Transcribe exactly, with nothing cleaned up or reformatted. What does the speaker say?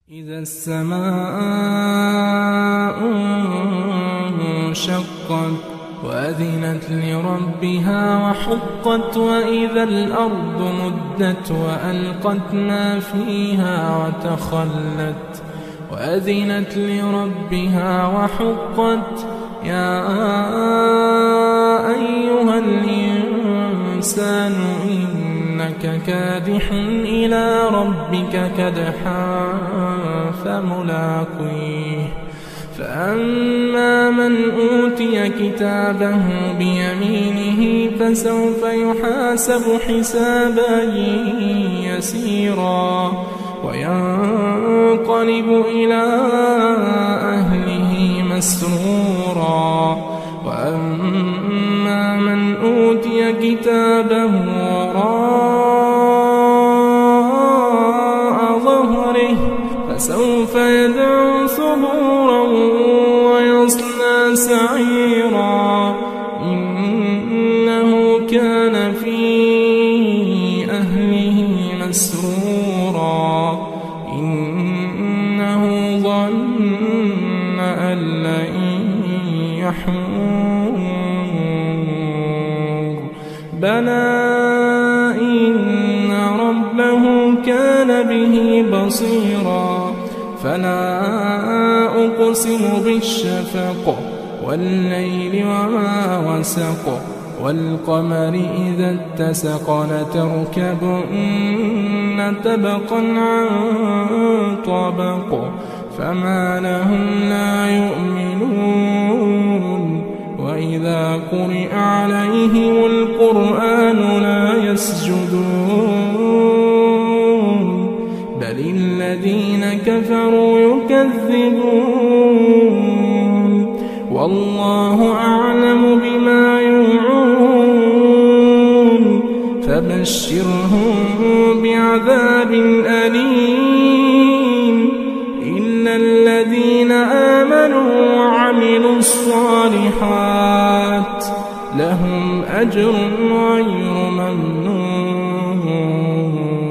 إذا السماء انشقت وأذنت لربها وحقت وإذا الأرض مدت وألقت ما فيها وتخلت وأذنت لربها وحقت يا أيها الإنسان إنك كادح إلى ربك كدحا فملاقيه فأما من أوتي كتابه بيمينه فسوف يحاسب حسابا يسيرا وينقلب إلى أهله مسرورا وأما من أوتي كتابه وراء ظهره فسوف يدعو ثبورا ويصلى سعيرا إنه كان في أهله مسرورا إنه ظن أن لن يحور بلى إن ربه كان به بصيرا فلا أقسم بالشفق والليل وما وسق والقمر إذا اتسق لتركبن طبقا عن طبق فما لهم لا يؤمنون وإذا قرئ عليهم القرآن لا يسجدون بل الذين كفروا يكذبون والله أعلم بما يوعون فبشرهم بعذاب أليم إلا الذين آمنوا وعملوا الصالحات لهم أجر غير ممنون.